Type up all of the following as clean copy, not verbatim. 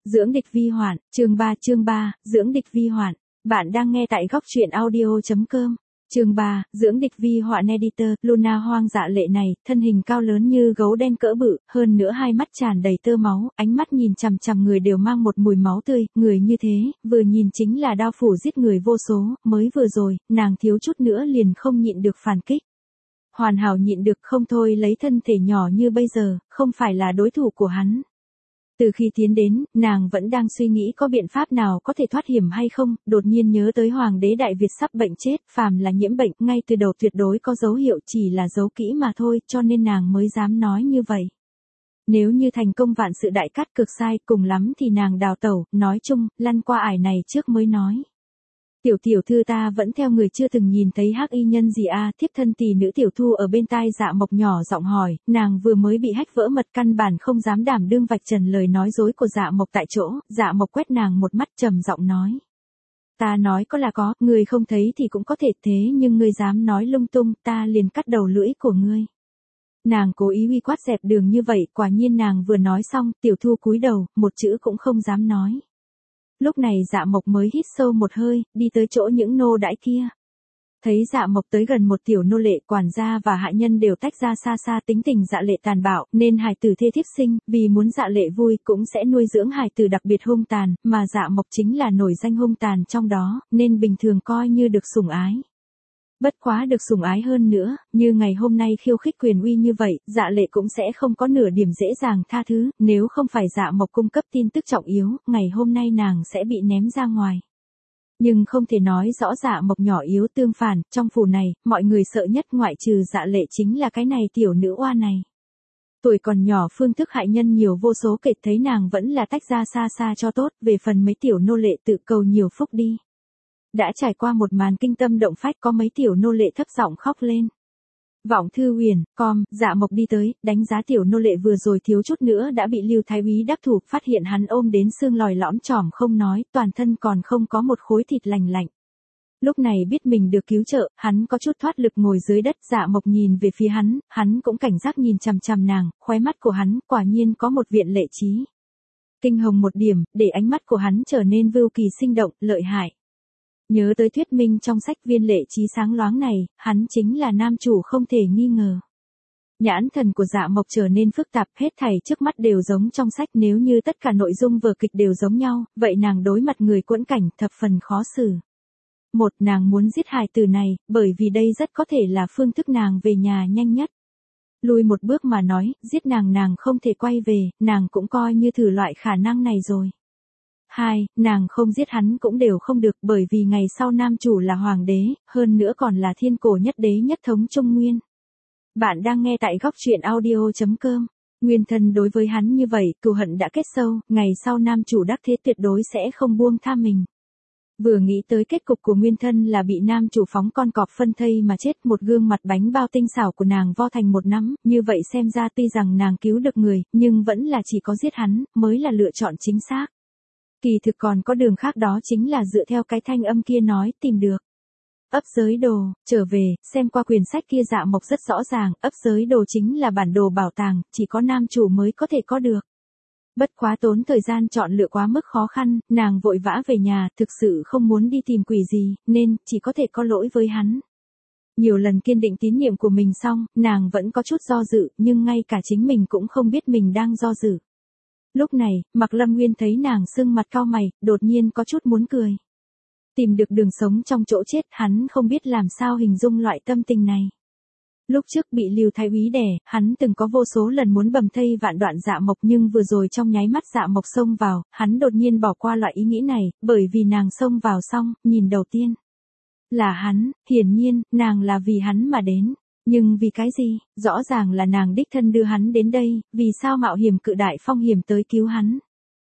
Dưỡng địch vi hoạn, chương 3, dưỡng địch vi hoạn. Bạn đang nghe tại góc truyện audio.com. Chương 3, dưỡng địch vi hoạn editor. Luna hoang dạ lệ này, thân hình cao lớn như gấu đen cỡ bự, hơn nữa hai mắt tràn đầy tơ máu, ánh mắt nhìn chằm chằm người đều mang một mùi máu tươi, người như thế, vừa nhìn chính là đao phủ giết người vô số, mới vừa rồi, nàng thiếu chút nữa liền không nhịn được phản kích. Hoàn hảo nhịn được không thôi, lấy thân thể nhỏ như bây giờ, không phải là đối thủ của hắn. Từ khi tiến đến, nàng vẫn đang suy nghĩ có biện pháp nào có thể thoát hiểm hay không, đột nhiên nhớ tới Hoàng đế Đại Việt sắp bệnh chết, phàm là nhiễm bệnh, ngay từ đầu tuyệt đối có dấu hiệu, chỉ là giấu kỹ mà thôi, cho nên nàng mới dám nói như vậy. Nếu như thành công vạn sự đại cát cực sai, cùng lắm thì nàng đào tẩu, nói chung, lăn qua ải này trước mới nói. Tiểu thư ta vẫn theo người chưa từng nhìn thấy hắc y nhân gì a? Thiếp thân tỷ nữ Tiểu Thu ở bên tai Dạ Mộc nhỏ giọng hỏi, nàng vừa mới bị hách vỡ mật căn bản không dám đảm đương vạch trần lời nói dối của Dạ Mộc tại chỗ. Dạ Mộc quét nàng một mắt trầm giọng nói. Ta nói có là có, người không thấy thì cũng có thể thế nhưng ngươi dám nói lung tung, ta liền cắt đầu lưỡi của ngươi. Nàng cố ý uy quát dẹp đường như vậy, quả nhiên nàng vừa nói xong, Tiểu Thu cúi đầu, một chữ cũng không dám nói. Lúc này Dạ Mộc mới hít sâu một hơi, đi tới chỗ những nô đãi kia. Thấy Dạ Mộc tới gần một tiểu nô lệ, quản gia và hạ nhân đều tách ra xa xa, tính tình Dạ lệ tàn bạo, nên hài tử thê thiếp sinh, vì muốn Dạ lệ vui cũng sẽ nuôi dưỡng hài tử đặc biệt hung tàn, mà Dạ Mộc chính là nổi danh hung tàn trong đó, nên bình thường coi như được sủng ái. Bất quá được sủng ái hơn nữa, như ngày hôm nay khiêu khích quyền uy như vậy, Dạ lệ cũng sẽ không có nửa điểm dễ dàng tha thứ, nếu không phải Dạ Mộc cung cấp tin tức trọng yếu, ngày hôm nay nàng sẽ bị ném ra ngoài. Nhưng không thể nói rõ Dạ Mộc nhỏ yếu, tương phản, trong phủ này, mọi người sợ nhất ngoại trừ Dạ lệ chính là cái này tiểu nữ oa này. Tuổi còn nhỏ phương thức hại nhân nhiều vô số kể, thấy nàng vẫn là tách ra xa xa cho tốt, về phần mấy tiểu nô lệ tự cầu nhiều phúc đi. Đã trải qua một màn kinh tâm động phách, có mấy tiểu nô lệ thấp giọng khóc lên. Vọng Thư Huyền, Dạ Mộc đi tới, đánh giá tiểu nô lệ vừa rồi thiếu chút nữa đã bị Lưu Thái Úy đắc thủ, phát hiện hắn ôm đến xương lòi lõm chỏm không nói, toàn thân còn không có một khối thịt lành lạnh. Lúc này biết mình được cứu trợ, hắn có chút thoát lực ngồi dưới đất. Dạ Mộc nhìn về phía hắn cũng cảnh giác nhìn chằm chằm nàng, khóe mắt của hắn quả nhiên có một viện lệ trí. Kinh hồng một điểm, để ánh mắt của hắn trở nên vưu kỳ sinh động, lợi hại. Nhớ tới thuyết minh trong sách viên lệ trí sáng loáng này, hắn chính là nam chủ không thể nghi ngờ. Nhãn thần của Dạ Mộc trở nên phức tạp, hết thảy trước mắt đều giống trong sách, nếu như tất cả nội dung vở kịch đều giống nhau, vậy nàng đối mặt người quẫn cảnh thập phần khó xử. Một, nàng muốn giết hài tử này, bởi vì đây rất có thể là phương thức nàng về nhà nhanh nhất. Lùi một bước mà nói, giết nàng không thể quay về, nàng cũng coi như thử loại khả năng này rồi. 2. Nàng không giết hắn cũng đều không được, bởi vì ngày sau nam chủ là hoàng đế, hơn nữa còn là thiên cổ nhất đế nhất thống Trung Nguyên. Bạn đang nghe tại góc truyện audio.com. Nguyên thân đối với hắn như vậy, cừu hận đã kết sâu, ngày sau nam chủ đắc thế tuyệt đối sẽ không buông tha mình. Vừa nghĩ tới kết cục của nguyên thân là bị nam chủ phóng con cọp phân thây mà chết, một gương mặt bánh bao tinh xảo của nàng vo thành một nắm, như vậy xem ra tuy rằng nàng cứu được người, nhưng vẫn là chỉ có giết hắn, mới là lựa chọn chính xác. Kỳ thực còn có đường khác, đó chính là dựa theo cái thanh âm kia nói tìm được. Ấp giới đồ, trở về, xem qua quyển sách kia. Dạ Mộc rất rõ ràng, ấp giới đồ chính là bản đồ bảo tàng, chỉ có nam chủ mới có thể có được. Bất quá tốn thời gian chọn lựa quá mức khó khăn, nàng vội vã về nhà, thực sự không muốn đi tìm quỷ gì, nên, chỉ có thể có lỗi với hắn. Nhiều lần kiên định tín nhiệm của mình xong, nàng vẫn có chút do dự, nhưng ngay cả chính mình cũng không biết mình đang do dự. Lúc này, Mạc Lâm Nguyên thấy nàng sưng mặt cau mày, đột nhiên có chút muốn cười. Tìm được đường sống trong chỗ chết, hắn không biết làm sao hình dung loại tâm tình này. Lúc trước bị Lưu Thái Úy đè, hắn từng có vô số lần muốn bầm thây vạn đoạn Dạ Mộc, nhưng vừa rồi trong nháy mắt Dạ Mộc xông vào, hắn đột nhiên bỏ qua loại ý nghĩ này, bởi vì nàng xông vào xong, nhìn đầu tiên là hắn, hiển nhiên, nàng là vì hắn mà đến. Nhưng vì cái gì? Rõ ràng là nàng đích thân đưa hắn đến đây, vì sao mạo hiểm cự đại phong hiểm tới cứu hắn?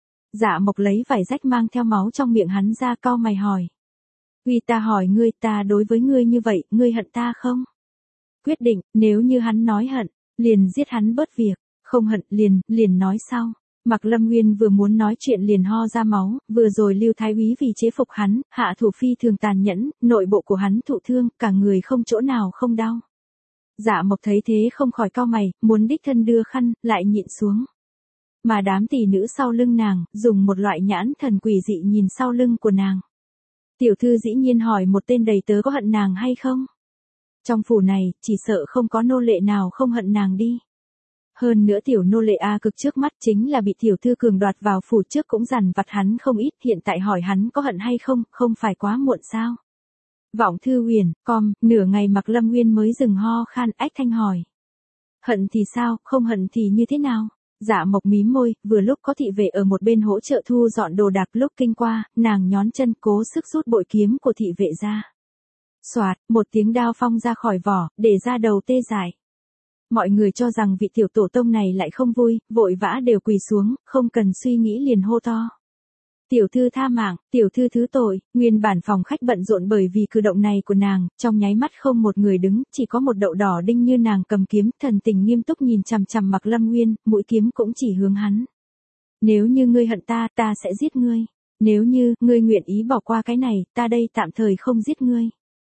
Dạ Mộc lấy vải rách mang theo máu trong miệng hắn ra, cau mày hỏi. Vì ta hỏi ngươi, ta đối với ngươi như vậy, ngươi hận ta không? Quyết định, nếu như hắn nói hận, liền giết hắn bớt việc, không hận liền nói sau. Mạc Lâm Nguyên vừa muốn nói chuyện liền ho ra máu, vừa rồi Lưu Thái Úy vì chế phục hắn, hạ thủ phi thường tàn nhẫn, nội bộ của hắn thụ thương, cả người không chỗ nào không đau. Dạ Mộc thấy thế không khỏi cau mày, muốn đích thân đưa khăn, lại nhịn xuống. Mà đám tỷ nữ sau lưng nàng, dùng một loại nhãn thần quỷ dị nhìn sau lưng của nàng. Tiểu thư dĩ nhiên hỏi một tên đầy tớ có hận nàng hay không? Trong phủ này, chỉ sợ không có nô lệ nào không hận nàng đi. Hơn nữa tiểu nô lệ A Cực trước mắt chính là bị tiểu thư cường đoạt vào phủ trước cũng dằn vặt hắn không ít, hiện tại hỏi hắn có hận hay không, không phải quá muộn sao? Vọng Thư Huyền, nửa ngày Mạc Lâm Nguyên mới dừng ho khan ách thanh hỏi. Hận thì sao, không hận thì như thế nào? Dạ Mộc mím môi, vừa lúc có thị vệ ở một bên hỗ trợ thu dọn đồ đạc, lúc kinh qua, nàng nhón chân cố sức rút bội kiếm của thị vệ ra. Soạt, một tiếng đao phong ra khỏi vỏ, để ra đầu tê dại. Mọi người cho rằng vị tiểu tổ tông này lại không vui, vội vã đều quỳ xuống, không cần suy nghĩ liền hô to. Tiểu thư tha mạng, tiểu thư thứ tội. Nguyên bản phòng khách bận rộn bởi vì cử động này của nàng, trong nháy mắt không một người đứng, chỉ có một đậu đỏ đinh như nàng cầm kiếm, thần tình nghiêm túc nhìn chằm chằm Mạc Lâm Nguyên, mũi kiếm cũng chỉ hướng hắn. Nếu như ngươi hận ta, ta sẽ giết ngươi. Nếu như, ngươi nguyện ý bỏ qua cái này, ta đây tạm thời không giết ngươi.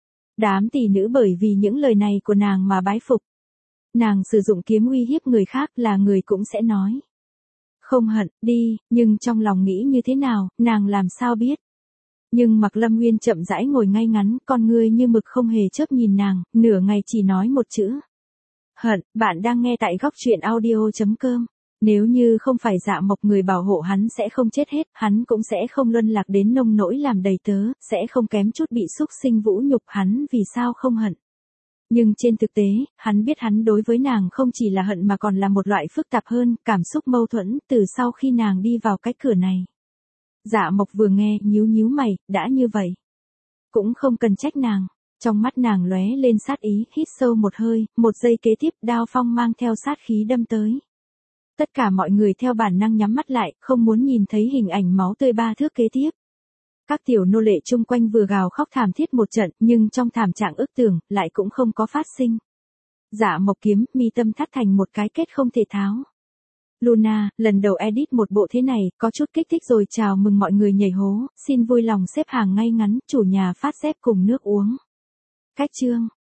Đám tỷ nữ bởi vì những lời này của nàng mà bái phục. Nàng sử dụng kiếm uy hiếp người khác là người cũng sẽ nói. Không hận, đi, nhưng trong lòng nghĩ như thế nào, nàng làm sao biết. Nhưng Mạc Lâm Nguyên chậm rãi ngồi ngay ngắn, con ngươi như mực không hề chớp nhìn nàng, nửa ngày chỉ nói một chữ. Hận, bạn đang nghe tại góc truyện audio.com. Nếu như không phải Dạ Mộc người bảo hộ hắn sẽ không chết hết, hắn cũng sẽ không luân lạc đến nông nỗi làm đầy tớ, sẽ không kém chút bị xúc sinh vũ nhục, hắn vì sao không hận. Nhưng trên thực tế, hắn biết hắn đối với nàng không chỉ là hận mà còn là một loại phức tạp hơn, cảm xúc mâu thuẫn, từ sau khi nàng đi vào cái cửa này. Dạ Mộc vừa nghe, nhíu nhíu mày, đã như vậy. Cũng không cần trách nàng, trong mắt nàng lóe lên sát ý, hít sâu một hơi, một giây kế tiếp đao phong mang theo sát khí đâm tới. Tất cả mọi người theo bản năng nhắm mắt lại, không muốn nhìn thấy hình ảnh máu tươi ba thước kế tiếp. Các tiểu nô lệ chung quanh vừa gào khóc thảm thiết một trận, nhưng trong thảm trạng ức tưởng, lại cũng không có phát sinh. Dạ Mộc kiếm, mi tâm thắt thành một cái kết không thể tháo. Luna, lần đầu edit một bộ thế này, có chút kích thích rồi, chào mừng mọi người nhảy hố, xin vui lòng xếp hàng ngay ngắn, chủ nhà phát dép cùng nước uống. Cách chương.